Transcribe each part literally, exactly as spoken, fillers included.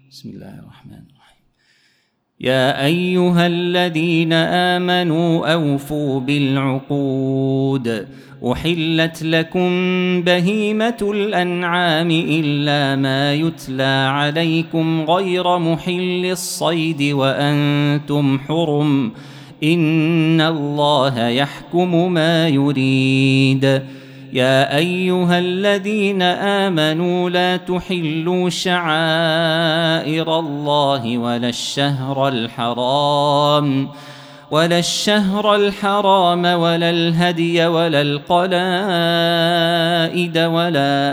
بسم الله الرحمن الرحيم. يا أيها الذين آمنوا أوفوا بالعقود، أحلت لكم بهيمة الأنعام إلا ما يتلى عليكم غير محل الصيد وأنتم حرم، إن الله يحكم ما يريد. يا أيها الذين آمنوا لا تحلوا شعائر الله ولا الشهر الحرام ولا الشهر الحرام ولا الهدي ولا القلائد ولا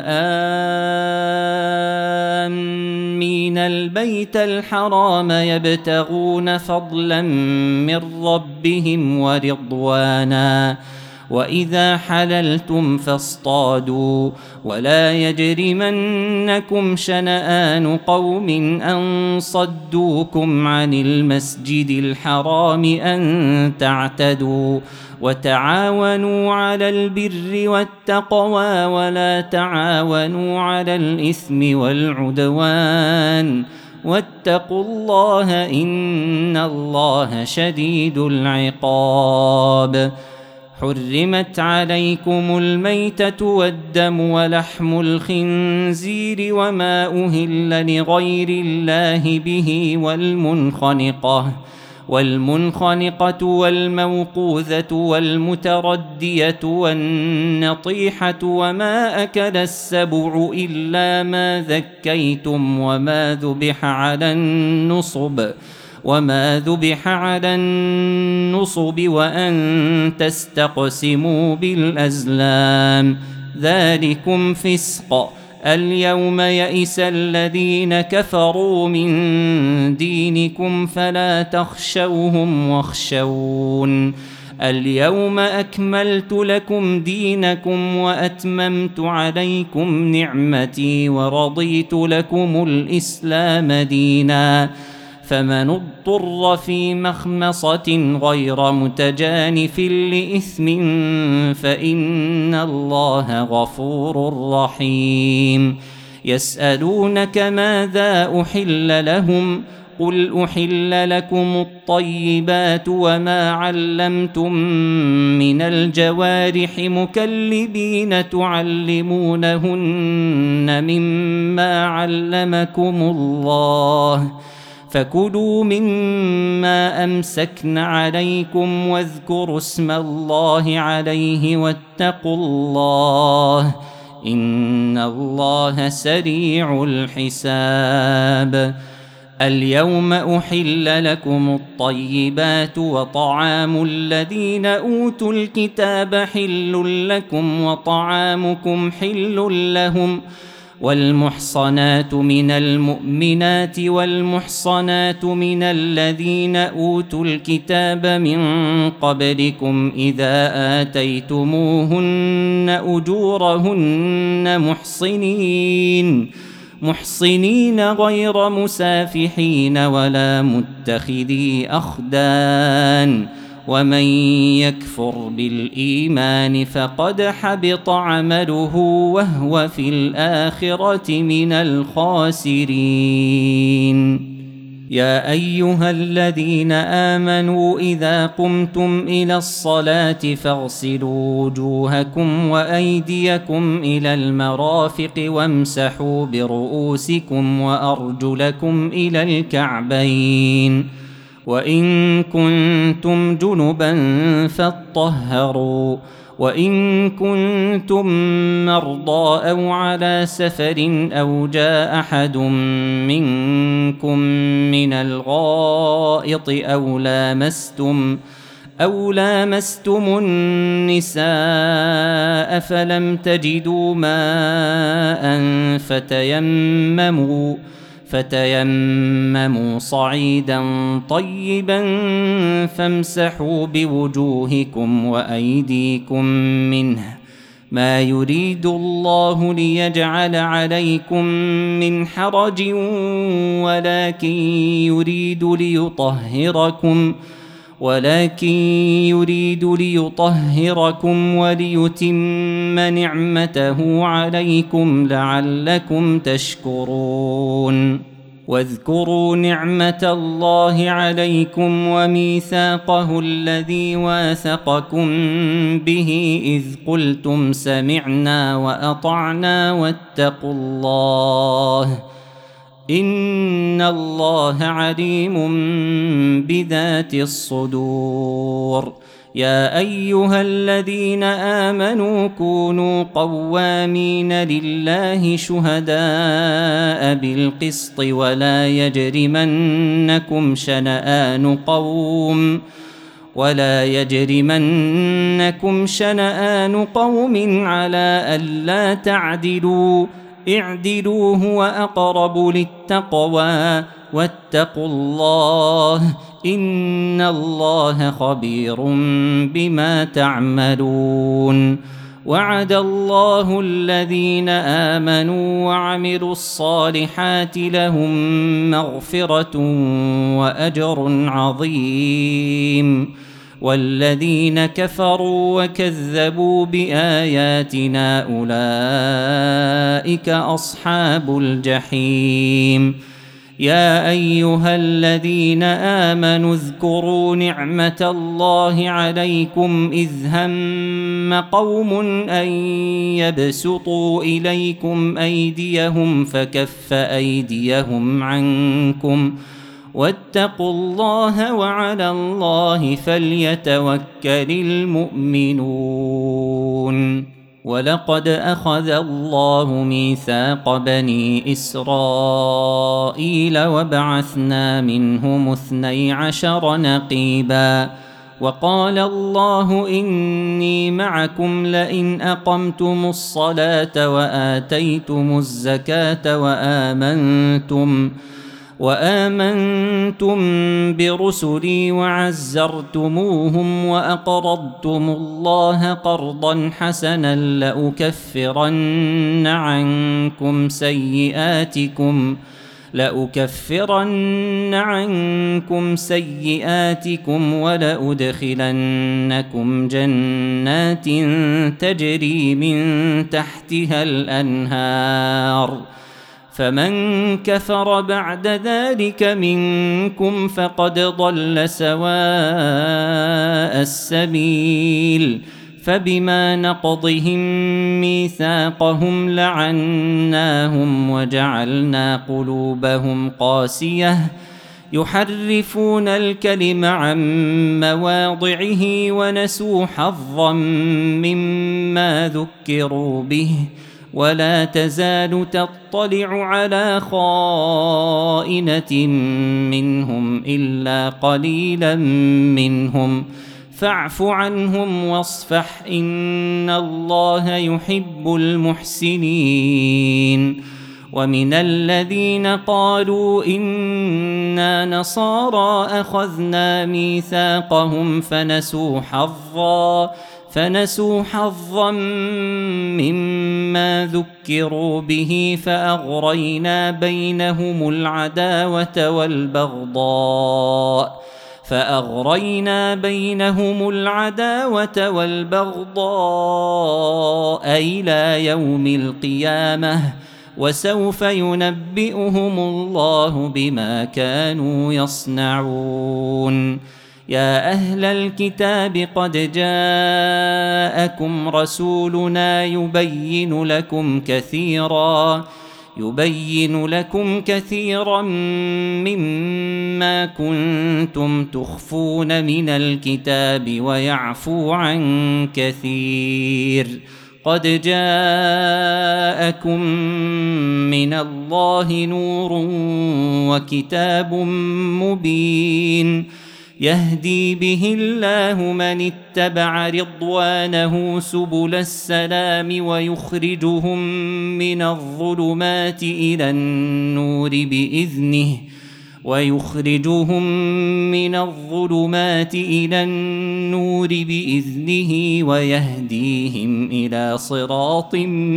آمين البيت الحرام يبتغون فضلا من ربهم ورضوانا، وإذا حللتم فاصطادوا، ولا يجرمنكم شنآن قوم أن صدوكم عن المسجد الحرام أن تعتدوا، وتعاونوا على البر والتقوى ولا تعاونوا على الإثم والعدوان، واتقوا الله إن الله شديد العقاب. حرمت عليكم الميتة والدم ولحم الخنزير وما أهل لغير الله به والمنخنقة والمنخنقة والموقوذة والمتردية والنطيحة وما أكل السبع إلا ما ذكيتم وما ذبح على النصب وما ذبح على النصب وأن تستقسموا بالأزلام، ذلكم فسق. اليوم يئس الذين كفروا من دينكم فلا تخشوهم واخشون. اليوم أكملت لكم دينكم وأتممت عليكم نعمتي ورضيت لكم الإسلام دينا، فمن اضطر في مخمصة غير متجانف لإثم فإن الله غفور رحيم. يسألونك ماذا أحل لهم، قل أحل لكم الطيبات وما علمتم من الجوارح مكلبين تعلمونهن مما علمكم الله، فكلوا مما أمسكن عليكم واذكروا اسم الله عليه واتقوا الله إن الله سريع الحساب. اليوم أحل لكم الطيبات وطعام الذين أوتوا الكتاب حل لكم وطعامكم حل لهم، والمحصنات من المؤمنات والمحصنات من الذين أوتوا الكتاب من قبلكم إذا آتيتموهن أجورهن محصنين محصنين غير مسافحين ولا متخذي أخدان، ومن يكفر بالإيمان فقد حبط عمله وهو في الآخرة من الخاسرين. يا أيها الذين آمنوا إذا قمتم إلى الصلاة فاغسلوا وجوهكم وأيديكم إلى المرافق وامسحوا برؤوسكم وأرجلكم إلى الكعبين، وإن كنتم جنبا فاطهروا، وإن كنتم مرضى أو على سفر أو جاء أحد منكم من الغائط أو لامستم أو لامستم النساء فلم تجدوا ماء فتيمموا فتيمموا صعيدا طيبا فامسحوا بوجوهكم وأيديكم منه، ما يريد الله ليجعل عليكم من حرج ولكن يريد ليطهركم ولكن يريد ليطهركم وليتم نعمته عليكم لعلكم تشكرون. واذكروا نعمة الله عليكم وميثاقه الذي واثقكم به إذ قلتم سمعنا وأطعنا واتقوا الله إن الله عليم بذات الصدور. يا أيها الذين آمنوا كونوا قوامين لله شهداء بالقسط ولا يجرمنكم شنآن قوم ولا يجرمنكم شنآن قوم على ألا تعدلوا اعدلوا هو أقرب للتقوى واتقوا الله إن الله خبير بما تعملون. وعد الله الذين آمنوا وعملوا الصالحات لهم مغفرة وأجر عظيم، والذين كفروا وكذبوا بآياتنا أولئك أصحاب الجحيم. يا أيها الذين آمنوا اذكروا نعمة الله عليكم إذ هم قوم أن يبسطوا إليكم أيديهم فكف أيديهم عنكم واتقوا الله وعلى الله فليتوكل المؤمنون. ولقد أخذ الله ميثاق بني إسرائيل وبعثنا منهم اثني عشر نقيبا وقال الله إني معكم لئن أقمتم الصلاة وآتيتم الزكاة وآمنتم وآمنتم برسلي وعزرتموهم وأقرضتم الله قرضا حسنا لأكفرن عنكم سيئاتكم لأكفرن عنكم سيئاتكم ولأدخلنكم جنات تجري من تحتها الأنهار فمن كفر بعد ذلك منكم فقد ضل سواء السبيل. فبما نقضهم ميثاقهم لعناهم وجعلنا قلوبهم قاسية يحرفون الكلم عن مواضعه ونسوا حظا مما ذكروا به ولا تزال تطلع على خائنة منهم إلا قليلا منهم فاعف عنهم واصفح إن الله يحب المحسنين. ومن الذين قالوا إنا نصارى أخذنا ميثاقهم فنسوا حظا فنسوا حظا مما ذكروا به فأغرينا بينهم العداوة والبغضاء فأغرينا بينهم العداوة والبغضاء إلى يوم القيامة وسوف ينبئهم الله بما كانوا يصنعون. يا أهل الكتاب قد جاءكم رسولنا يبين لكم كثيرا يبين لكم كثيرا مما كنتم تخفون من الكتاب ويعفو عن كثير. قد جاءكم من الله نور وكتاب مبين يهدي به الله من اتبع رضوانه سبل السلام ويخرجهم من الظلمات إلى النور بإذنه ويخرجهم من الظلمات إلى النور بإذنه ويهديهم إلى صراط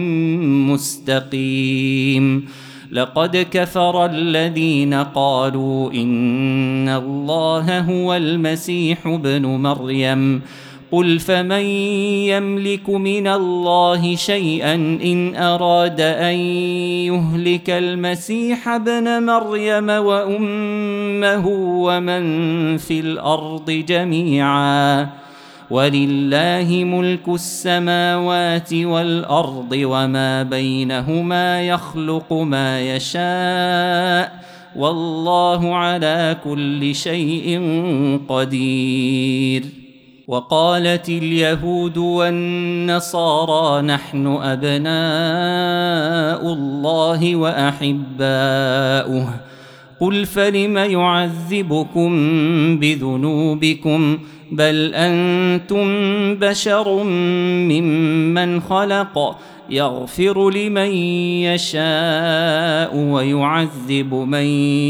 مستقيم. لقد كفر الذين قالوا إن الله هو المسيح ابن مريم قل فمن يملك من الله شيئا إن أراد أن يهلك المسيح ابن مريم وأمه ومن في الأرض جميعا ولله ملك السماوات والأرض وما بينهما يخلق ما يشاء والله على كل شيء قدير. وقالت اليهود والنصارى نحن أبناء الله وأحباؤه قل فلم يعذبكم بذنوبكم بل أنتم بشر ممن خلق يغفر لمن يشاء ويعذب من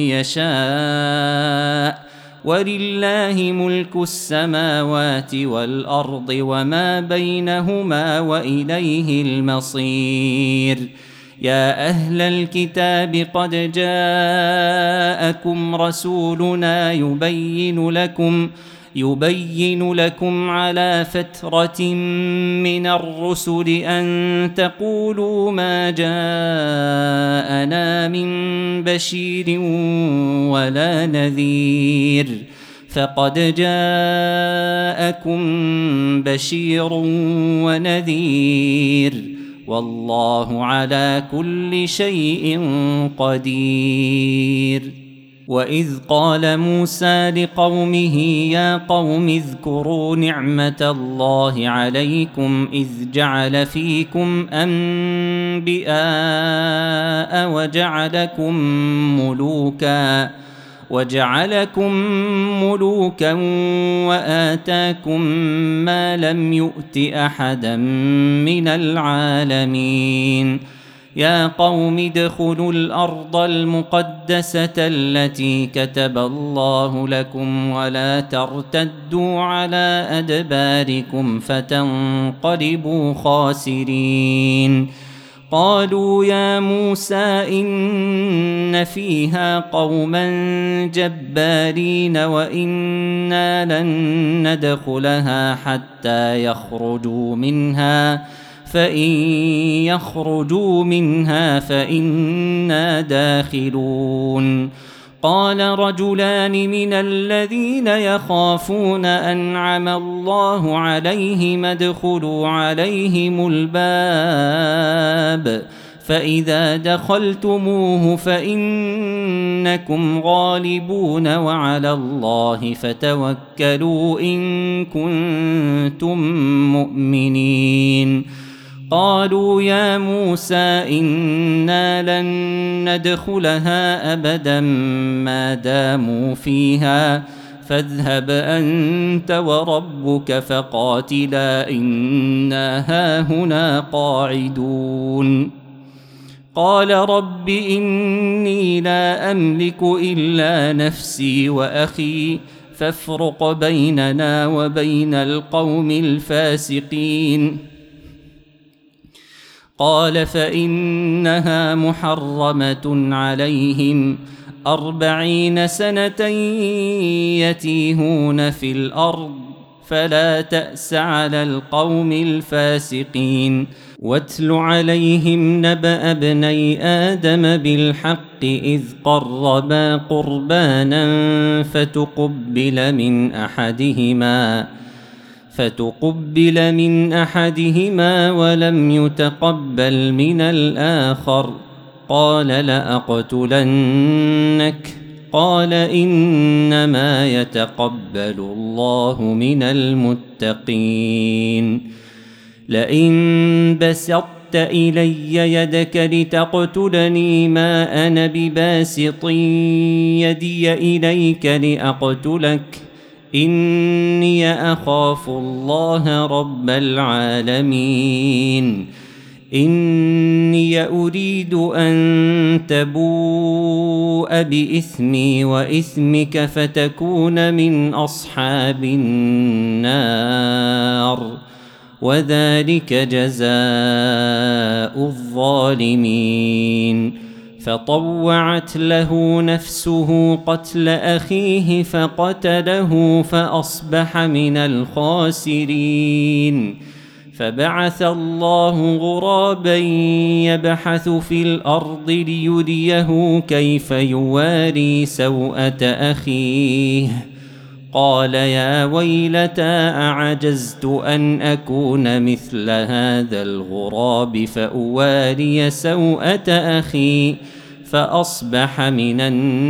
يشاء ولله ملك السماوات والأرض وما بينهما وإليه المصير. يا أهل الكتاب قد جاءكم رسولنا يبين لكم يبين لكم على فترة من الرسل أن تقولوا ما جاءنا من بشير ولا نذير فقد جاءكم بشير ونذير والله على كل شيء قدير. وإذ قال موسى لقومه يا قوم اذكروا نعمة الله عليكم إذ جعل فيكم أنبياء وجعلكم ملوكا وجعلكم ملوكا وآتاكم ما لم يؤت أحدا من العالمين. يا قوم ادخلوا الأرض المقدسة التي كتب الله لكم ولا ترتدوا على أدباركم فتنقلبوا خاسرين. قالوا يا موسى إن فيها قوما جبارين وإنا لن ندخلها حتى يخرجوا منها فإن يخرجوا منها فإنا داخلون. قال رجلان من الذين يخافون أنعم الله عليهم ادخلوا عليهم الباب فإذا دخلتموه فإنكم غالبون وعلى الله فتوكلوا إن كنتم مؤمنين. قالوا يا موسى إنا لن ندخلها أبدا ما داموا فيها فاذهب أنت وربك فقاتلا إنا هاهنا قاعدون. قال رب إني لا أملك إلا نفسي وأخي فافرق بيننا وبين القوم الفاسقين. قال فإنها محرمة عليهم أربعين سنة يتيهون في الأرض فلا تأس على القوم الفاسقين. واتل عليهم نبأ ابني آدم بالحق إذ قربا قربانا فتقبل من أحدهما فتقبل من أحدهما ولم يتقبل من الآخر قال لأقتلنك قال إنما يتقبل الله من المتقين. لئن بسطت إلي يدك لتقتلني ما أنا بباسط يدي إليك لأقتلك إني أخاف الله رب العالمين. إني أريد أن تبوء بإثمي وإثمك فتكون من أصحاب النار وذلك جزاء الظالمين. فطوعت له نفسه قتل أخيه فقتله فأصبح من الخاسرين. فبعث الله غرابا يبحث في الأرض ليريه كيف يواري سوءة أخيه، قال يا ويلتى أعجزت أن أكون مثل هذا الغراب فأواري سوءة أخي فأصبح من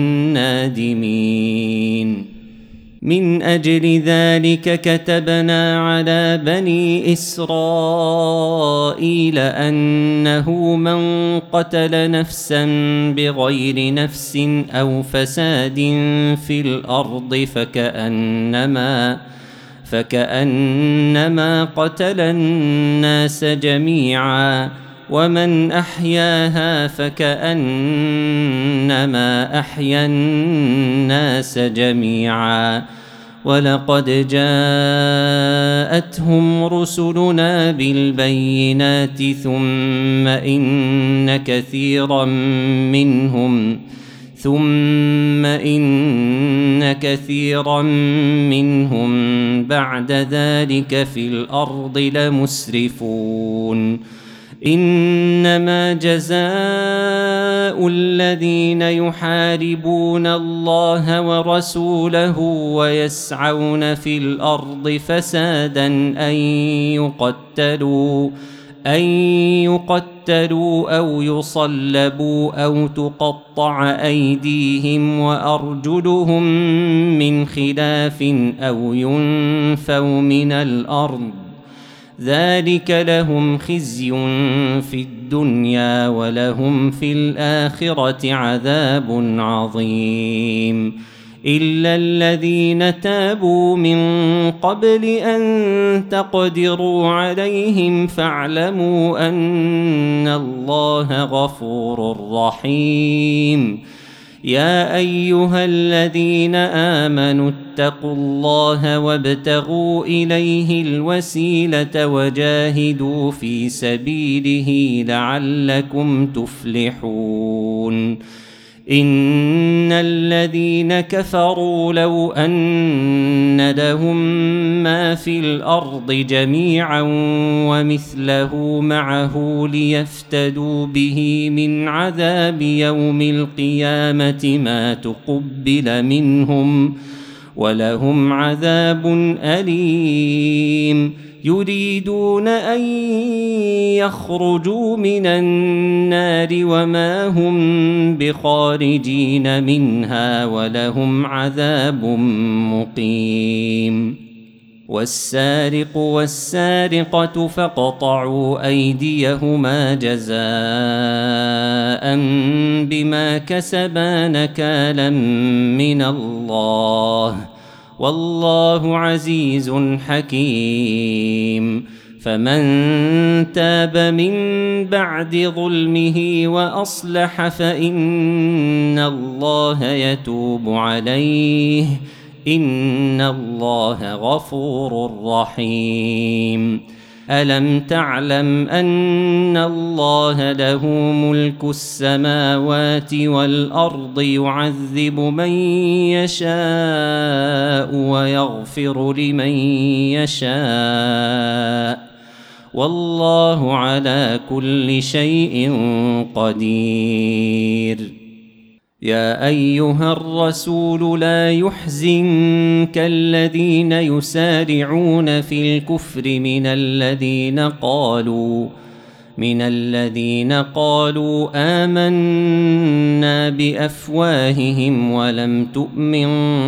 النادمين. من أجل ذلك كتبنا على بني إسرائيل أنه من قتل نفسا بغير نفس أو فساد في الأرض فكأنما فكأنما قتل الناس جميعا، ومن أحياها فكأنما أحيا الناس جميعا. ولقد جاءتهم رسلنا بالبينات ثم إن كثيرا منهم ثم إن كثيرا منهم بعد ذلك في الأرض لمسرفون. إنما جزاء الذين يحاربون الله ورسوله ويسعون في الأرض فسادا أن يقتلوا أن يقتلوا أو يصلبوا أو تقطع أيديهم وأرجلهم من خلاف أو ينفوا من الأرض، ذلك لهم خزي في الدنيا ولهم في الآخرة عذاب عظيم. إلا الذين تابوا من قبل أن تقدروا عليهم فاعلموا أن الله غفور رحيم. يا أيها الذين آمنوا اتقوا الله وابتغوا إليه الوسيلة وجاهدوا في سبيله لعلكم تفلحون. إن الذين كفروا لو أن لهم ما في الأرض جميعا ومثله معه ليفتدوا به من عذاب يوم القيامة ما تقبل منهم ولهم عذاب أليم. يريدون أن يخرجوا من النار وما هم بخارجين منها ولهم عذاب مقيم. والسارق والسارقة فاقطعوا أيديهما جزاء بما كسبا نكالا من الله والله عزيز حكيم. فمن تاب من بعد ظلمه وأصلح فإن الله يتوب عليه إن الله غفور رحيم. ألم تعلم أن الله له ملك السماوات والأرض يعذب من يشاء ويغفر لمن يشاء والله على كل شيء قدير. يا أيها الرسول لا يحزنك الذين يسارعون في الكفر من الذين قالوا من الذين قالوا آمنا بأفواههم ولم تؤمن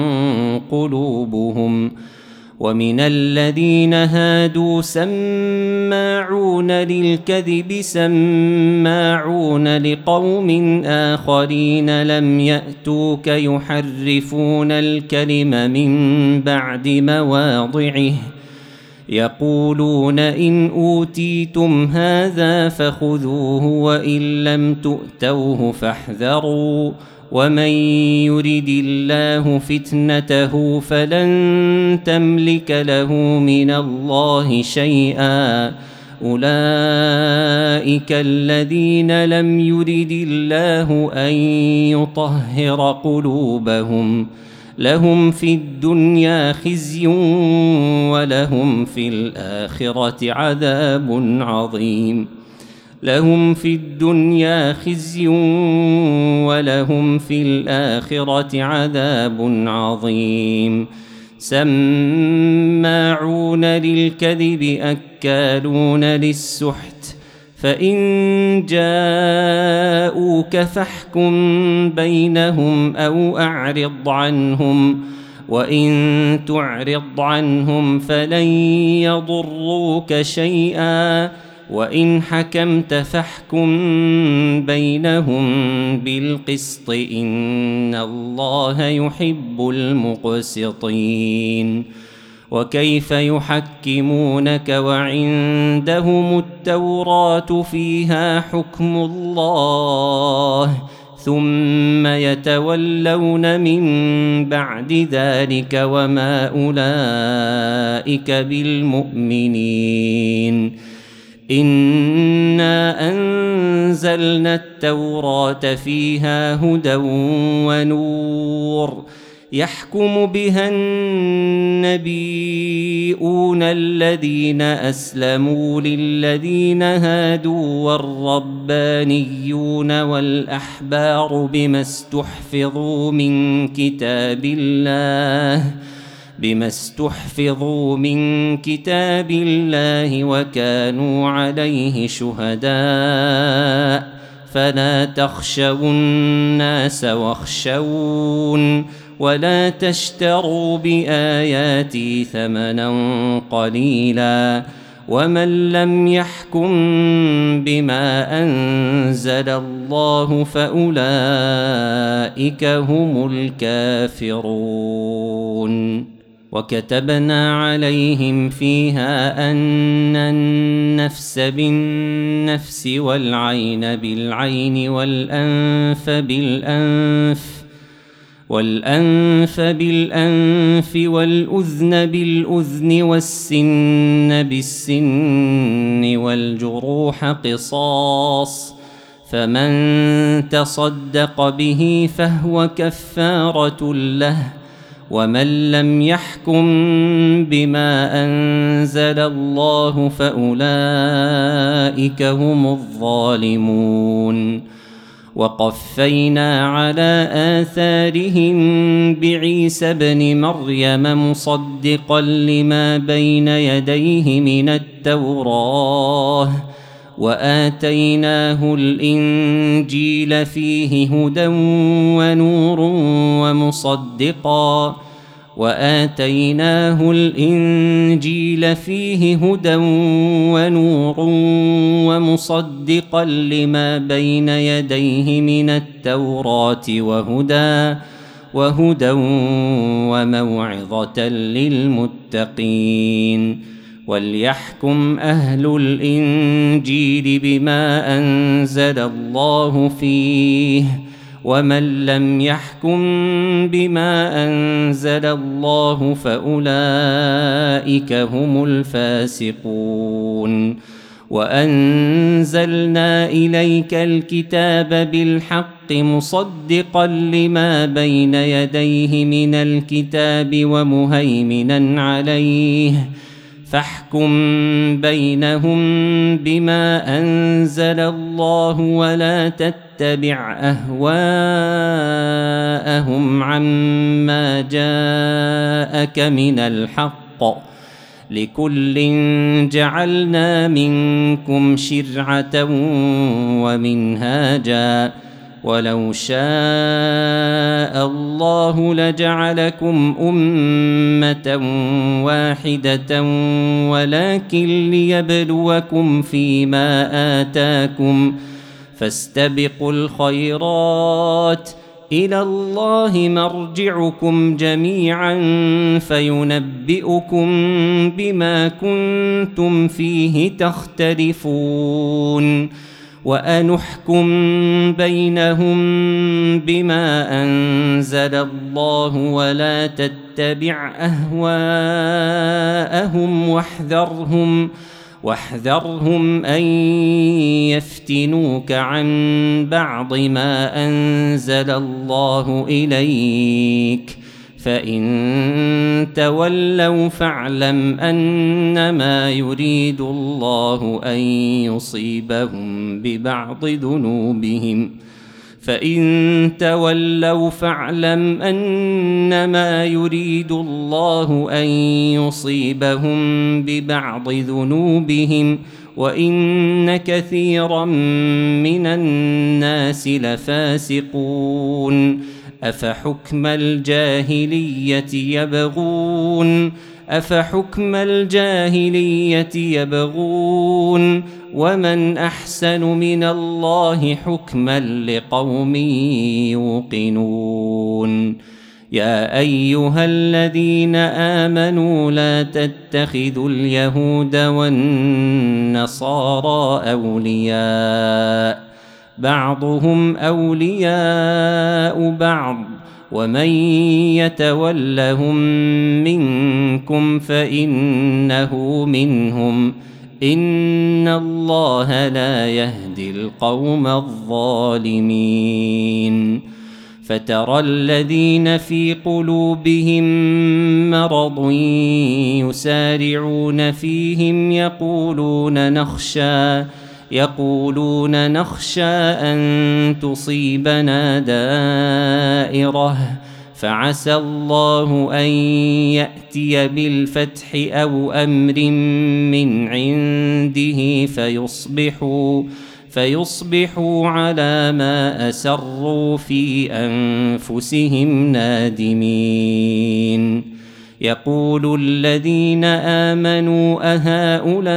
قلوبهم ومن الذين هادوا سماعون للكذب سماعون لقوم آخرين لم يأتوك يحرفون الكلم من بعد مواضعه يقولون إن أوتيتم هذا فخذوه وإن لم تؤتوه فاحذروا ومن يرد الله فتنته فلن تملك له من الله شيئا أولئك الذين لم يرد الله أن يطهر قلوبهم لهم في الدنيا خزي ولهم في الآخرة عذاب عظيم لهم في الدنيا خزي ولهم في الآخرة عذاب عظيم سماعون للكذب أكالون للسحت فإن جاءوك فاحكم بينهم أو أعرض عنهم وإن تعرض عنهم فلن يضروك شيئا وإن حكمت فاحكم بينهم بالقسط إن الله يحب المقسطين وكيف يحكمونك وعندهم التوراة فيها حكم الله ثم يتولون من بعد ذلك وما أولئك بالمؤمنين إنا أنزلنا التوراة فيها هدى ونور يحكم بها النبيون الذين أسلموا للذين هادوا والربانيون والأحبار بما استحفظوا من كتاب الله بما استحفظوا من كتاب الله وكانوا عليه شهداء فلا تخشوا الناس واخشون ولا تشتروا بآياتي ثمنا قليلا ومن لم يحكم بما أنزل الله فأولئك هم الكافرون وكتبنا عليهم فيها أن النفس بالنفس والعين بالعين والأنف بالأنف والأنف بالأنف والأذن بالأذن والسن بالسن والجروح قصاص فمن تصدق به فهو كفارة له ومن لم يحكم بما أنزل الله فأولئك هم الظالمون وقفينا على آثارهم بعيسى ابن مريم مصدقا لما بين يديه من التوراة وآتيناه الإنجيل فيه هدى ونور ومصدقا وآتيناه الإنجيل فيه هدى ونور ومصدقا لما بين يديه من التوراة وهدى وهدى وموعظة للمتقين وليحكم أهل الإنجيل بما أنزل الله فيه ومن لم يحكم بما أنزل الله فأولئك هم الفاسقون وأنزلنا إليك الكتاب بالحق مصدقا لما بين يديه من الكتاب ومهيمنا عليه فاحكم بينهم بما أنزل الله ولا تتبع أهواءهم عما جاءك من الحق لكل جعلنا منكم شرعة ومنهاجا ولو شاء الله لجعلكم أمة واحدة ولكن ليبلوكم فيما آتاكم فاستبقوا الخيرات إلى الله مرجعكم جميعا فينبئكم بما كنتم فيه تختلفون وأنحكم بينهم بما أنزل الله ولا تتبع أهواءهم واحذرهم واحذرهم أن يفتنوك عن بعض ما أنزل الله إليك، فإن تولوا فاعلم أنما يريد الله أن يصيبهم ببعض ذنوبهم فإن تولوا فاعلم أنما يريد الله أن يصيبهم ببعض ذنوبهم وإن كثيرا من الناس لفاسقون. أفحكم الجاهلية يبغون أفحكم الجاهلية يبغون ومن أحسن من الله حكما لقوم يوقنون. يا أيها الذين آمنوا لا تتخذوا اليهود والنصارى أولياء بعضهم أولياء بعض ومن يتولهم منكم فإنه منهم إن الله لا يهدي القوم الظالمين. فترى الذين في قلوبهم مرض يسارعون فيهم يقولون نخشى يقولون نخشى أن تصيبنا دائرة فعسى الله أن يأتي بالفتح أو أمر من عنده فيصبحوا فيصبحوا على ما أسروا في أنفسهم نادمين. يقول الذين آمنوا أهؤلاء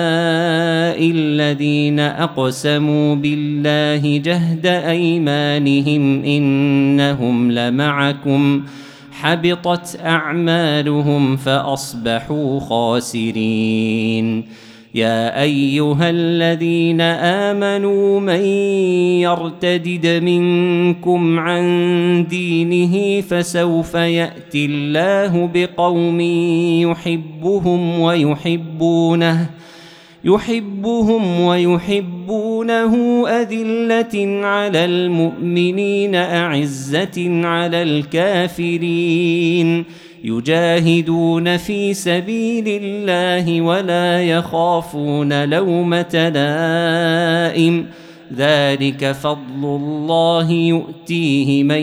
الذين أقسموا بالله جهد أيمانهم إنهم لمعكم حبطت أعمالهم فأصبحوا خاسرين. يا أيها الذين آمنوا من يرتدد منكم عن دينه فسوف يأتي الله بقوم يحبهم ويحبونه يحبهم ويحبونه أذلة على المؤمنين أعزة على الكافرين يجاهدون في سبيل الله ولا يخافون لومة لائم ذلك فضل الله يؤتيه من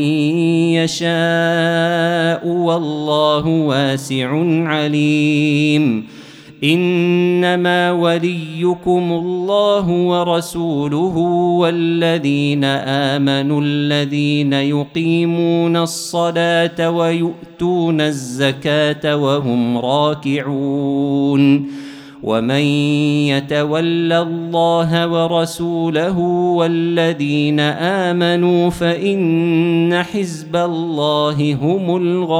يشاء والله واسع عليم. إنما وليكم الله ورسوله والذين آمنوا الذين يقيمون الصلاة ويؤتون الزكاة وهم راكعون. ومن يتول الله ورسوله والذين آمنوا فإن حزب الله هم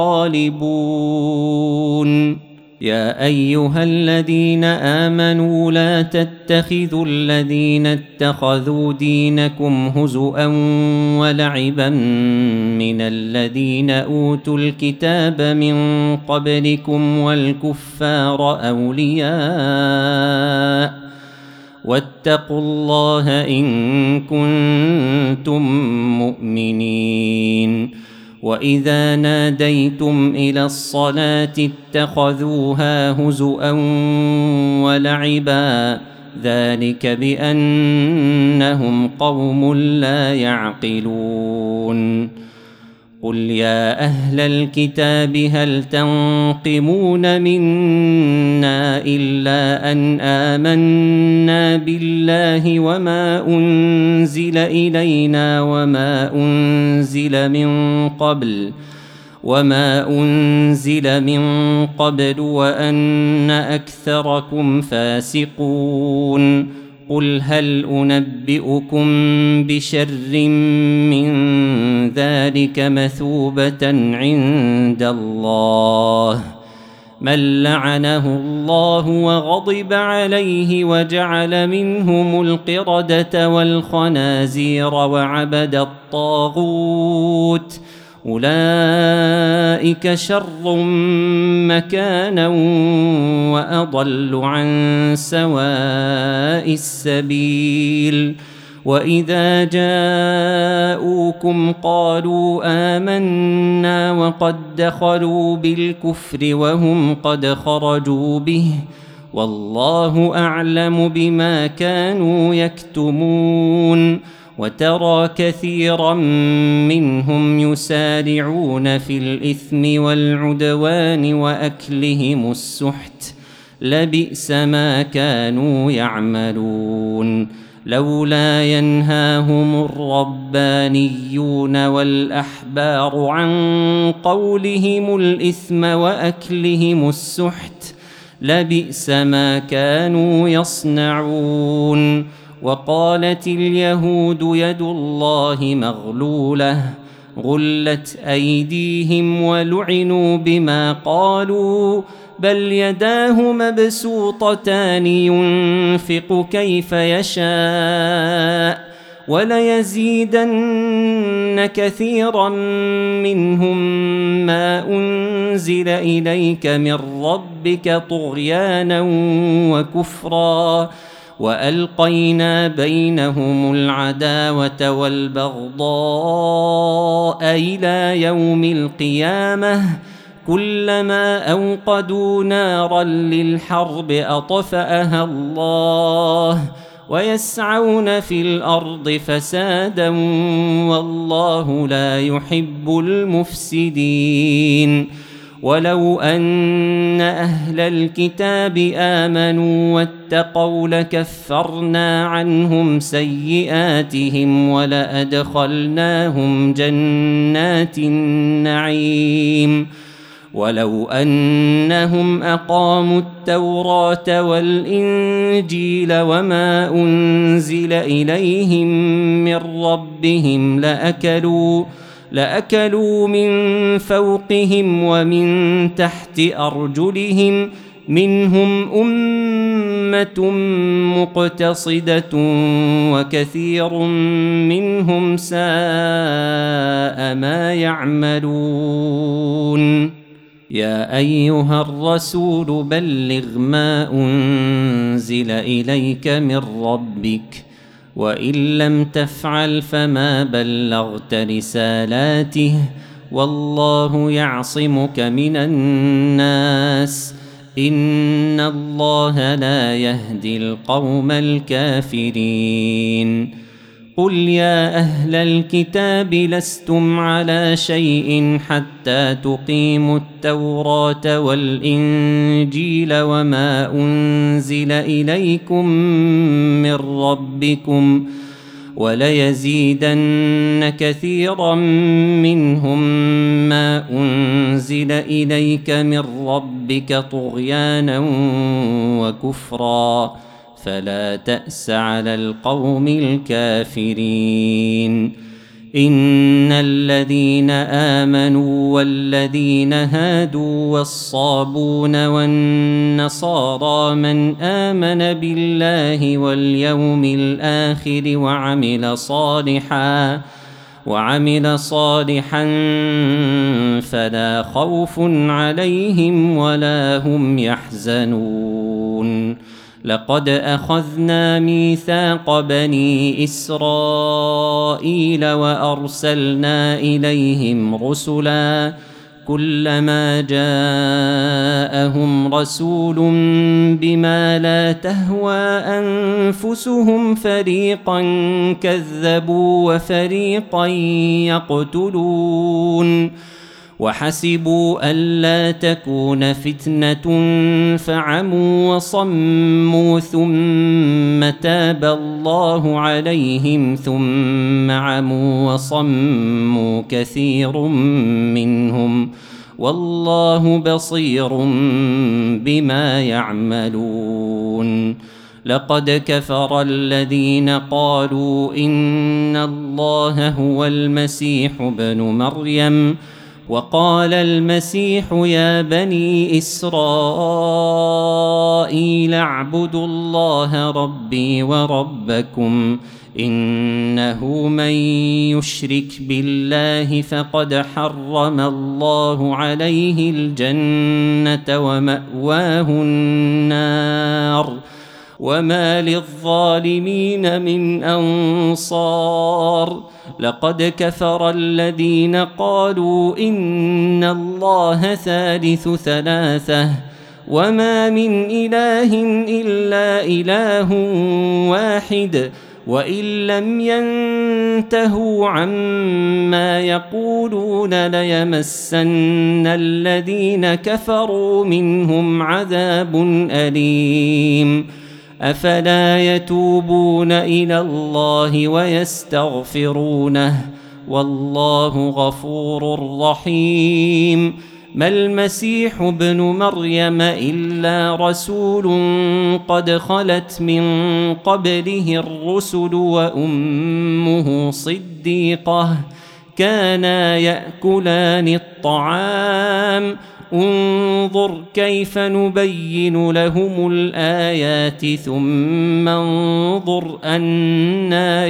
الغالبون. يا أيها الذين آمنوا لا تتخذوا الذين اتخذوا دينكم هزؤا ولعبا من الذين أوتوا الكتاب من قبلكم والكفار أولياء واتقوا الله إن كنتم مؤمنين. وإذا ناديتم إلى الصلاة اتخذوها هزؤا ولعبا ذلك بأنهم قوم لا يعقلون. قل يا أهل الكتاب هل تنقمون منا إلا أن آمنا بالله وما أنزل إلينا وما أنزل من قبل وما أنزل من قبل وأن أكثركم فاسقون. قل هل أنبئكم بشر من ذلك مثوبة عند الله من لعنه الله وغضب عليه وجعل منهم القردة والخنازير وعبد الطاغوت أولئك أولئك شر مكانا وأضل عن سواء السبيل وإذا جاءوكم قالوا آمنا وقد دخلوا بالكفر وهم قد خرجوا به والله أعلم بما كانوا يكتمون وترى كثيرا منهم يسارعون في الإثم والعدوان وأكلهم السحت لبئس ما كانوا يعملون لولا ينهاهم الربانيون والأحبار عن قولهم الإثم وأكلهم السحت لبئس ما كانوا يصنعون وقالت اليهود يد الله مغلولة غلت أيديهم ولعنوا بما قالوا بل يداه مبسوطتان ينفق كيف يشاء وليزيدن كثيرا منهم ما أنزل إليك من ربك طغيانا وكفرا وألقينا بينهم العداوة والبغضاء إلى يوم القيامة كلما أوقدوا نارا للحرب أطفأها الله ويسعون في الأرض فسادا والله لا يحب المفسدين ولو أن أهل الكتاب آمنوا واتقوا لكفرنا عنهم سيئاتهم ولأدخلناهم جنات النعيم ولو أنهم أقاموا التوراة والإنجيل وما أنزل إليهم من ربهم لأكلوا لأكلوا من فوقهم ومن تحت أرجلهم منهم أمة مقتصدة وكثير منهم ساء ما يعملون يا أيها الرسول بلغ ما أنزل إليك من ربك وإن لم تفعل فما بلغت رسالاته والله يعصمك من الناس إن الله لا يهدي القوم الكافرين قل يا أهل الكتاب لستم على شيء حتى تقيموا التوراة والإنجيل وما أنزل إليكم من ربكم وليزيدن كثيرا منهم ما أنزل إليك من ربك طغيانا وكفرا فلا تأس على القوم الكافرين إن الذين آمنوا والذين هادوا والصابون والنصارى من آمن بالله واليوم الآخر وعمل صالحا وعمل صالحا فلا خوف عليهم ولا هم يحزنون لقد أخذنا ميثاق بني إسرائيل وأرسلنا إليهم رسلا كلما جاءهم رسول بما لا تهوى أنفسهم فريقا كذبوا وفريقا يقتلون وحسبوا ألا تكون فتنة فعموا وصموا ثم تاب الله عليهم ثم عموا وصموا كثير منهم والله بصير بما يعملون لقد كفر الذين قالوا إن الله هو المسيح ابن مريم وقال المسيح يا بني إسرائيل اعبدوا الله ربي وربكم إنه من يشرك بالله فقد حرم الله عليه الجنة ومأواه النار وما للظالمين من أنصار لقد كفر الذين قالوا إن الله ثالث ثلاثة وما من إله إلا إله واحد وإن لم ينتهوا عما يقولون ليمسن الذين كفروا منهم عذاب أليم أفلا يتوبون إلى الله ويستغفرونه والله غفور رحيم ما المسيح ابن مريم إلا رسول قد خلت من قبله الرسل وأمه صديقة كانا يأكلان الطعام انظر كيف نبين لهم الآيات ثم انظر أنى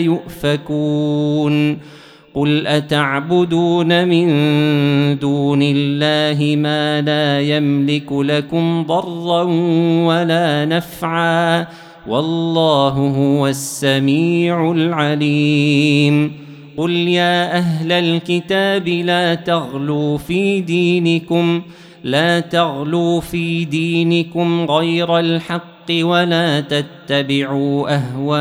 يؤفكون قل أتعبدون من دون الله ما لا يملك لكم ضرا ولا نفعا والله هو السميع العليم قل يا أهل الكتاب لا تغلوا في دينكم لا تغلوا في دينكم غير الحق ولا تتبعوا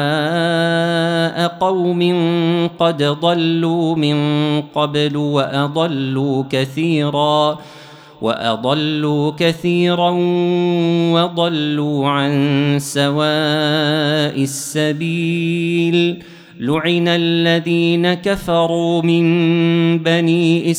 أهواء قوم قد ضلوا من قبل وأضلوا كثيرا وأضلوا كثيرا وضلوا عن سواء السبيل لعن الذين كفروا من بني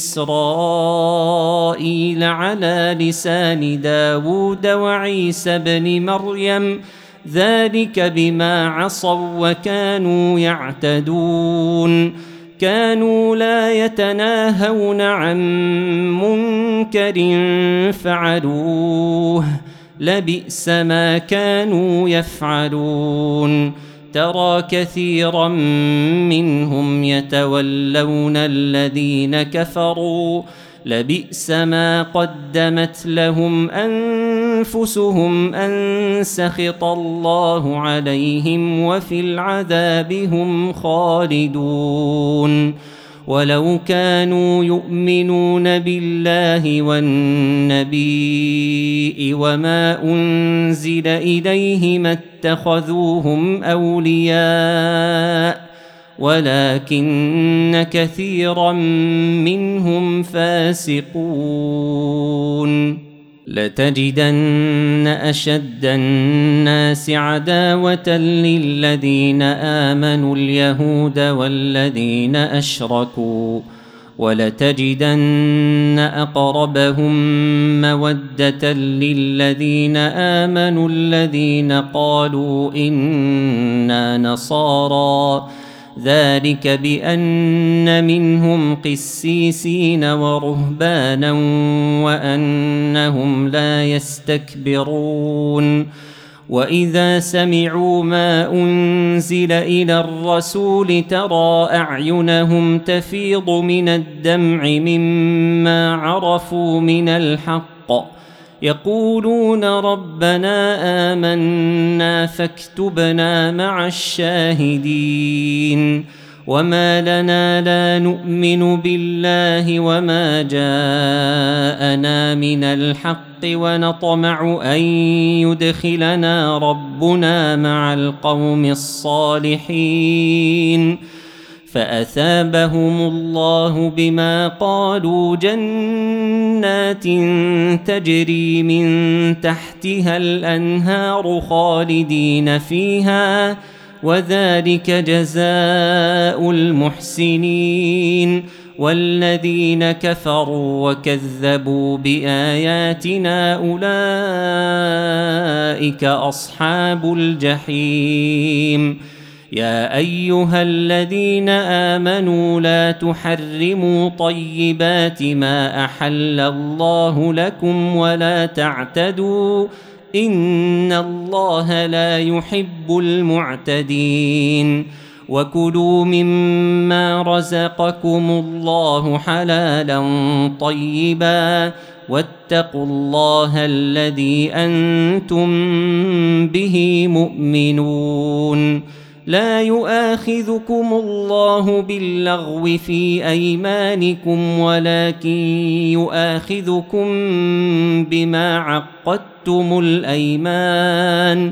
إسرائيل على لسان داود وعيسى بن مريم ذلك بما عصوا وكانوا يعتدون كانوا لا يتناهون عن منكر فعلوه لبئس ما كانوا يفعلون ترى كثيرا منهم يتولون الذين كفروا لبئس ما قدمت لهم أنفسهم أن سخط الله عليهم وفي العذاب هم خالدون ولو كانوا يؤمنون بالله والنبي وما أنزل إليه ما اتخذوهم أولياء ولكن كثيرا منهم فاسقون لتجدن أشد الناس عداوة للذين آمنوا اليهود والذين أشركوا ولتجدن أقربهم مودة للذين آمنوا الذين قالوا إنا نصارى ذلك بأن منهم قسيسين ورهبانا وأنهم لا يستكبرون وإذا سمعوا ما أنزل إلى الرسول ترى أعينهم تفيض من الدمع مما عرفوا من الحق يقولون ربنا آمنا فاكتبنا مع الشاهدين وما لنا لا نؤمن بالله وما جاءنا من الحق ونطمع أن يدخلنا ربنا مع القوم الصالحين فأثابهم الله بما قالوا جنات تجري من تحتها الأنهار خالدين فيها وذلك جزاء المحسنين والذين كفروا وكذبوا بآياتنا أولئك أصحاب الجحيم يا أيها الذين آمنوا لا تحرموا طيبات ما أحل الله لكم ولا تعتدوا إن الله لا يحب المعتدين وكلوا مما رزقكم الله حلالا طيبا واتقوا الله الذي أنتم به مؤمنون. لا يؤاخذكم الله باللغو في أيمانكم ولكن يؤاخذكم بما عقدتم الأيمان،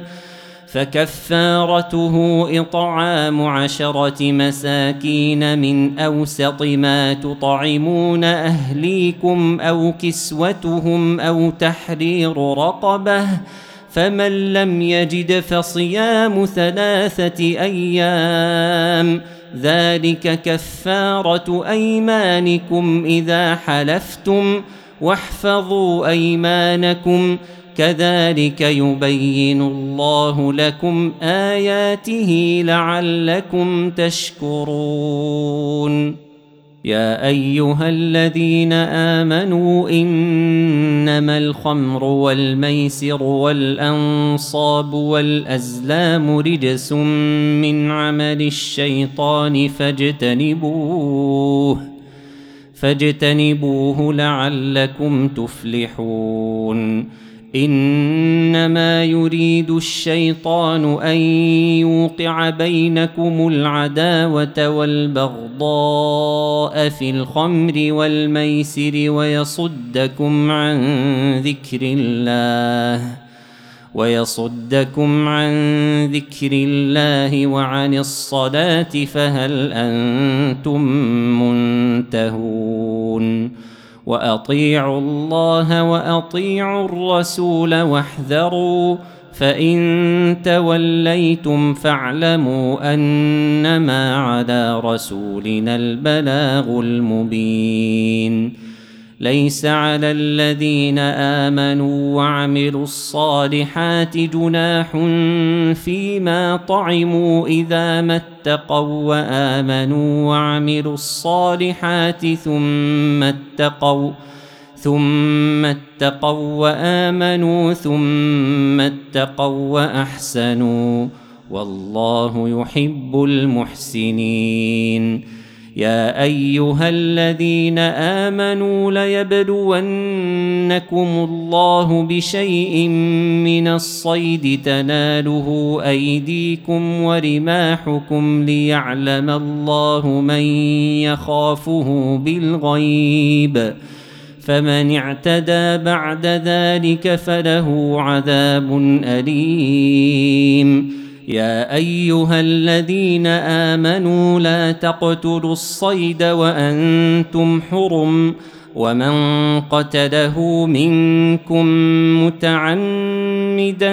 فكفارته إطعام عشرة مساكين من أوسط ما تطعمون أهليكم أو كسوتهم أو تحرير رقبة، فمن لم يجد فصيام ثلاثة أيام، ذلك كفارة أيمانكم إذا حلفتم، واحفظوا أيمانكم، كذلك يبين الله لكم آياته لعلكم تشكرون. يا أيها الذين آمنوا إنما الخمر والميسر والأنصاب والأزلام رجس من عمل الشيطان فاجتنبوه فاجتنبوه لعلكم تفلحون. إنما يريد الشيطان أن يوقع بينكم العداوة والبغضاء في الخمر والميسر ويصدكم عن ذكر الله ويصدكم عن ذكر الله وعن الصلاة فهل أنتم منتهون. وأطيعوا الله وأطيعوا الرسول واحذروا، فإن توليتم فاعلموا أنما على رسولنا البلاغ المبين. ليس على الذين آمنوا وعملوا الصالحات جناح فيما طعموا إذا ما اتقوا وآمنوا وعملوا الصالحات ثم اتقوا ثم اتقوا وآمنوا ثم اتقوا وأحسنوا، والله يحب المحسنين. يا أيها الذين آمنوا ليبلونكم الله بشيء من الصيد تناله أيديكم ورماحكم ليعلم الله من يخافه بالغيب، فمن اعتدى بعد ذلك فله عذاب أليم. يا أيها الذين آمنوا لا تقتلوا الصيد وأنتم حرم، ومن قتله منكم متعمدا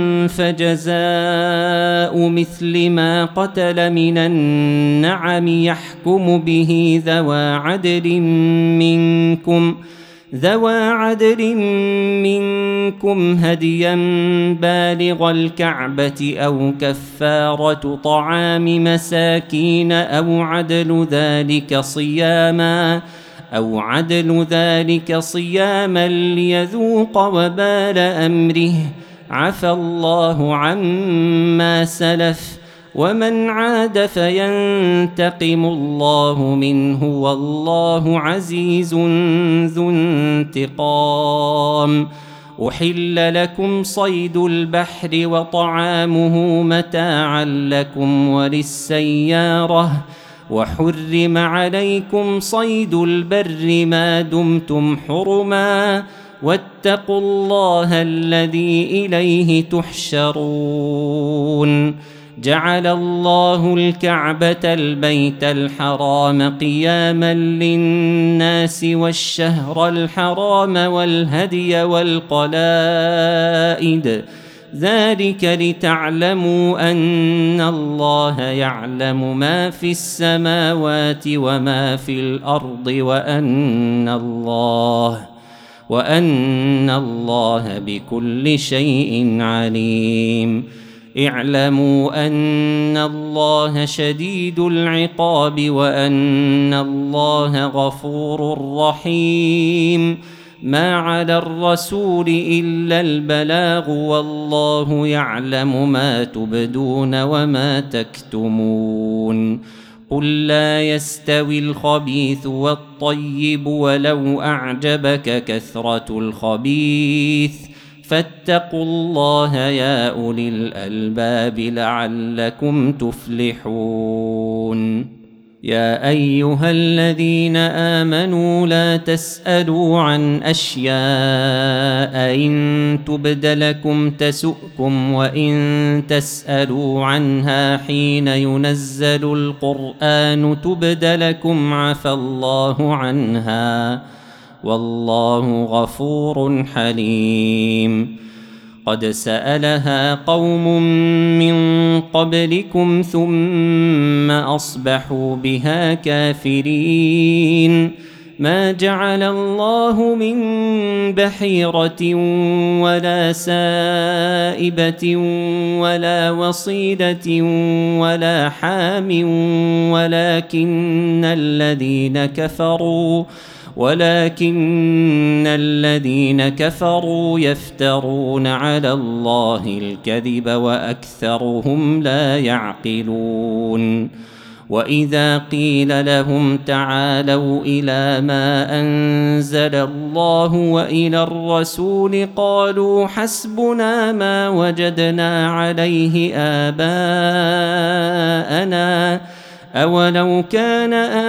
فجزاء مثل ما قتل من النعم يحكم به ذوى عدل منكم ذوى عدل منكم هديا بالغ الكعبة أو كفارة طعام مساكين أو عدل ذلك صياما أو عدل ذلك صياما ليذوق وبال أمره، عفى الله عما سلف، ومن عاد فينتقم الله منه والله عزيز ذو انتقام. أحل لكم صيد البحر وطعامه متاعا لكم وللسيارة، وحرم عليكم صيد البر ما دمتم حرما، واتقوا الله الذي إليه تحشرون. جعل الله الكعبة البيت الحرام قياما للناس والشهر الحرام والهدي والقلائد، ذلك لتعلموا أن الله يعلم ما في السماوات وما في الأرض وأن الله وأن الله بكل شيء عليم. اعلموا أن الله شديد العقاب وأن الله غفور رحيم. ما على الرسول إلا البلاغ والله يعلم ما تبدون وما تكتمون قل لا يستوي الخبيث والطيب ولو أعجبك كثرة الخبيث فاتقوا الله يا أولي الألباب لعلكم تفلحون يا أيها الذين آمنوا لا تسألوا عن أشياء إن تبد لكم تسؤكم وإن تسألوا عنها حين ينزل القرآن تبد لكم عفى الله عنها والله غفور حليم قد سألها قوم من قبلكم ثم أصبحوا بها كافرين ما جعل الله من بحيرة ولا سائبة ولا وصيدة ولا حام ولكن الذين كفروا ولكن الذين كفروا يفترون على الله الكذب وأكثرهم لا يعقلون وإذا قيل لهم تعالوا إلى ما أنزل الله وإلى الرسول قالوا حسبنا ما وجدنا عليه آباءنا أولو كان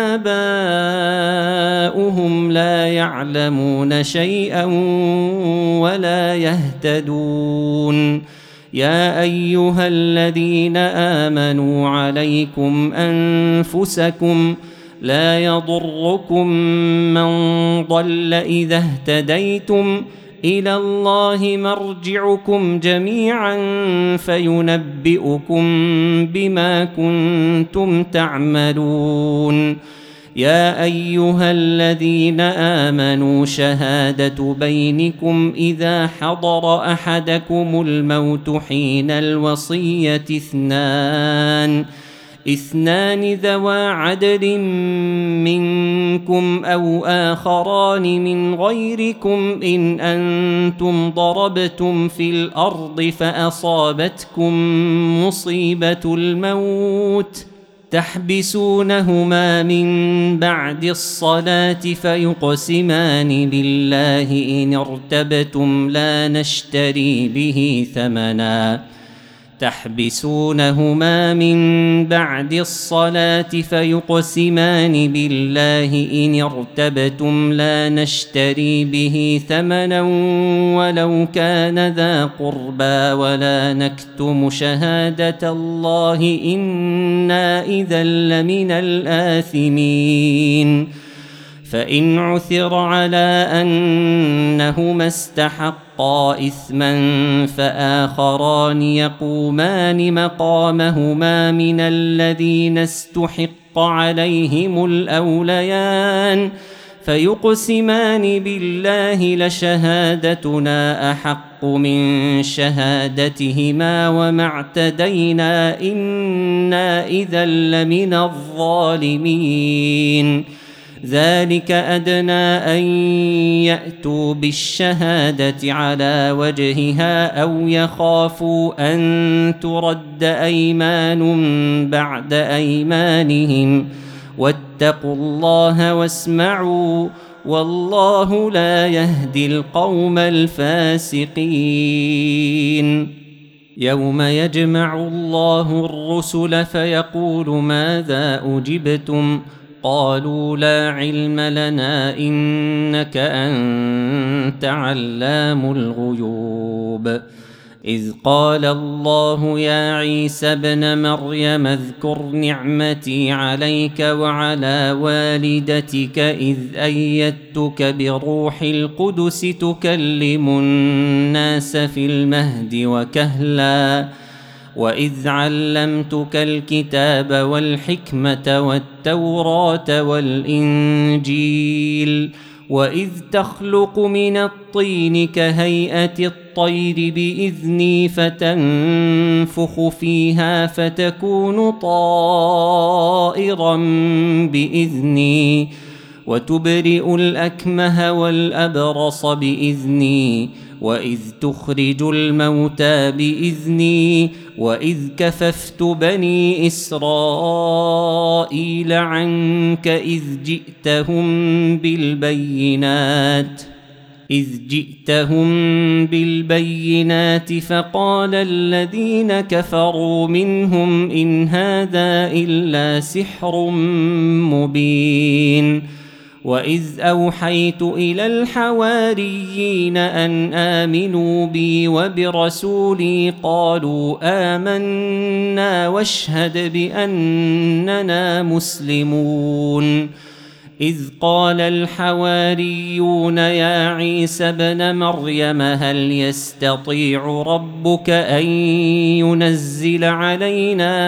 آباؤهم لا يعلمون شيئا ولا يهتدون يا أيها الذين آمنوا عليكم أنفسكم لا يضركم من ضل إذا اهتديتم إلى الله مرجعكم جميعا فينبئكم بما كنتم تعملون يا أيها الذين آمنوا شهادة بينكم إذا حضر أحدكم الموت حين الوصية اثنان اثنان ذوا عدل منكم أو آخران من غيركم إن أنتم ضربتم في الأرض فأصابتكم مصيبة الموت تحبسونهما من بعد الصلاة فيقسمان بالله إن ارتبتم لا نشتري به ثمنا تحبسونهما من بعد الصلاة فيقسمان بالله إن ارتبتم لا نشتري به ثمنا ولو كان ذا قربى ولا نكتم شهادة الله إنا إذا لمن الآثمين فإن عثر على أنهما استحقا إثما فآخران يقومان مقامهما من الذين استحق عليهم الأوليان فيقسمان بالله لشهادتنا أحق من شهادتهما وما اعتدينا إنا إذا لمن الظالمين ذلك أدنى أن يأتوا بالشهادة على وجهها أو يخافوا أن ترد أيمان بعد أيمانهم واتقوا الله واسمعوا والله لا يهدي القوم الفاسقين يوم يجمع الله الرسل فيقول ماذا أجبتم قالوا لا علم لنا إنك أنت علام الغيوب إذ قال الله يا عيسى ابن مريم اذكر نعمتي عليك وعلى والدتك إذ أيدتك بروح القدس تكلم الناس في المهد وكهلا وإذ علمتك الكتاب والحكمة والتوراة والإنجيل وإذ تخلق من الطين كهيئة الطير بإذني فتنفخ فيها فتكون طائرا بإذني وتبرئ الأكمه والأبرص بإذني وإذ تخرج الموتى بإذني وإذ كففت بني إسرائيل عنك إذ جئتهم بالبينات إذ جئتهم بالبينات فقال الذين كفروا منهم إن هذا إلا سحر مبين وإذ أوحيت إلى الحواريين أن آمنوا بي وبرسولي قالوا آمنا واشهد بأننا مسلمون إذ قال الحواريون يا عيسى ابن مريم هل يستطيع ربك أن ينزل علينا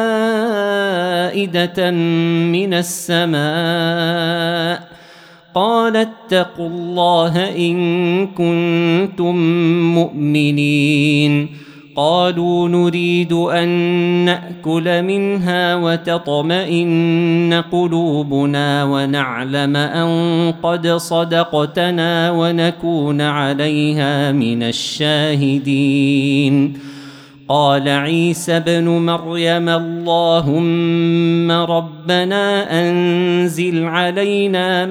مائدة من السماء قال اتقوا الله إن كنتم مؤمنين قالوا نريد أن نأكل منها وتطمئن قلوبنا ونعلم أن قد صدقتنا ونكون عليها من الشاهدين قال عيسى ابن مريم اللهم ربنا أنزل علينا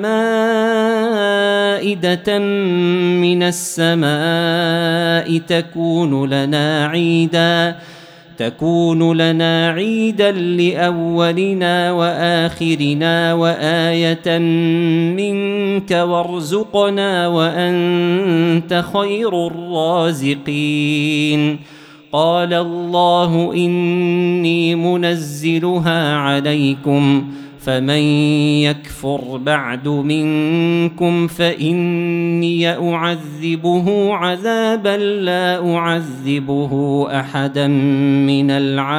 مائدة من السماء تكون لنا عيدا تكون لنا عيدا لأولنا وآخرنا وآية منك وارزقنا وأنت خير الرازقين قال الله إني منزلها عليكم فمن يكفر بعد منكم فإني أعذبه عذابا لا أعذبه أحدا من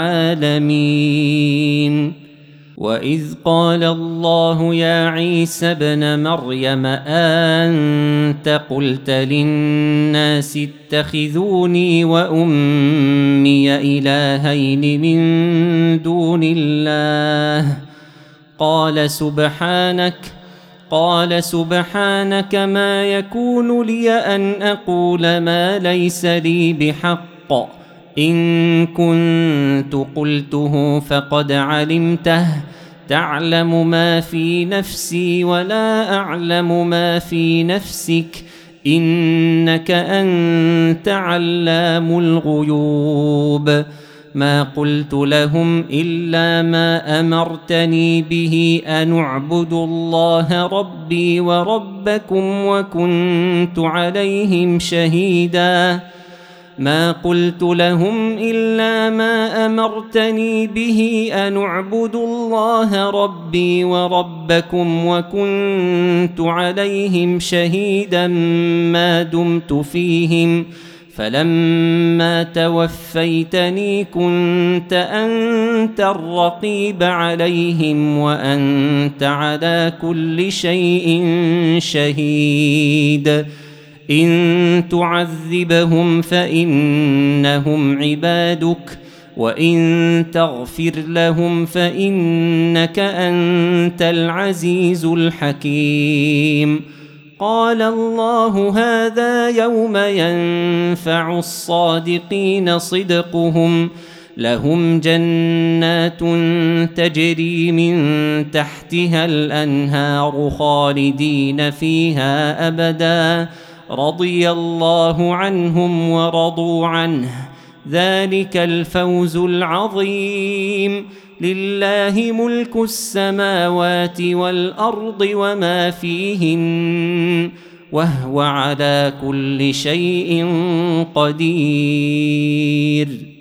العالمين وإذ قال الله يا عيسى ابن مريم أنت قلت للناس اتخذوني وأمي إلهين من دون الله قال سبحانك قال سبحانك ما يكون لي أن أقول ما ليس لي بحق إن كنت قلته فقد علمته تعلم ما في نفسي ولا أعلم ما في نفسك إنك أنت علام الغيوب ما قلت لهم إلا ما أمرتني به أن اعبدوا الله ربي وربكم وكنت عليهم شهيدا ما قلت لهم إلا ما أمرتني به أن اعبدوا الله ربي وربكم وكنت عليهم شهيدا ما دمت فيهم فلما توفيتني كنت أنت الرقيب عليهم وأنت على كل شيء شهيد إن تعذبهم فإنهم عبادك وإن تغفر لهم فإنك أنت العزيز الحكيم قال الله هذا يوم ينفع الصادقين صدقهم لهم جنات تجري من تحتها الأنهار خالدين فيها أبدا رضي الله عنهم ورضوا عنه ذلك الفوز العظيم لله ملك السماوات والأرض وما فيهن وهو على كل شيء قدير.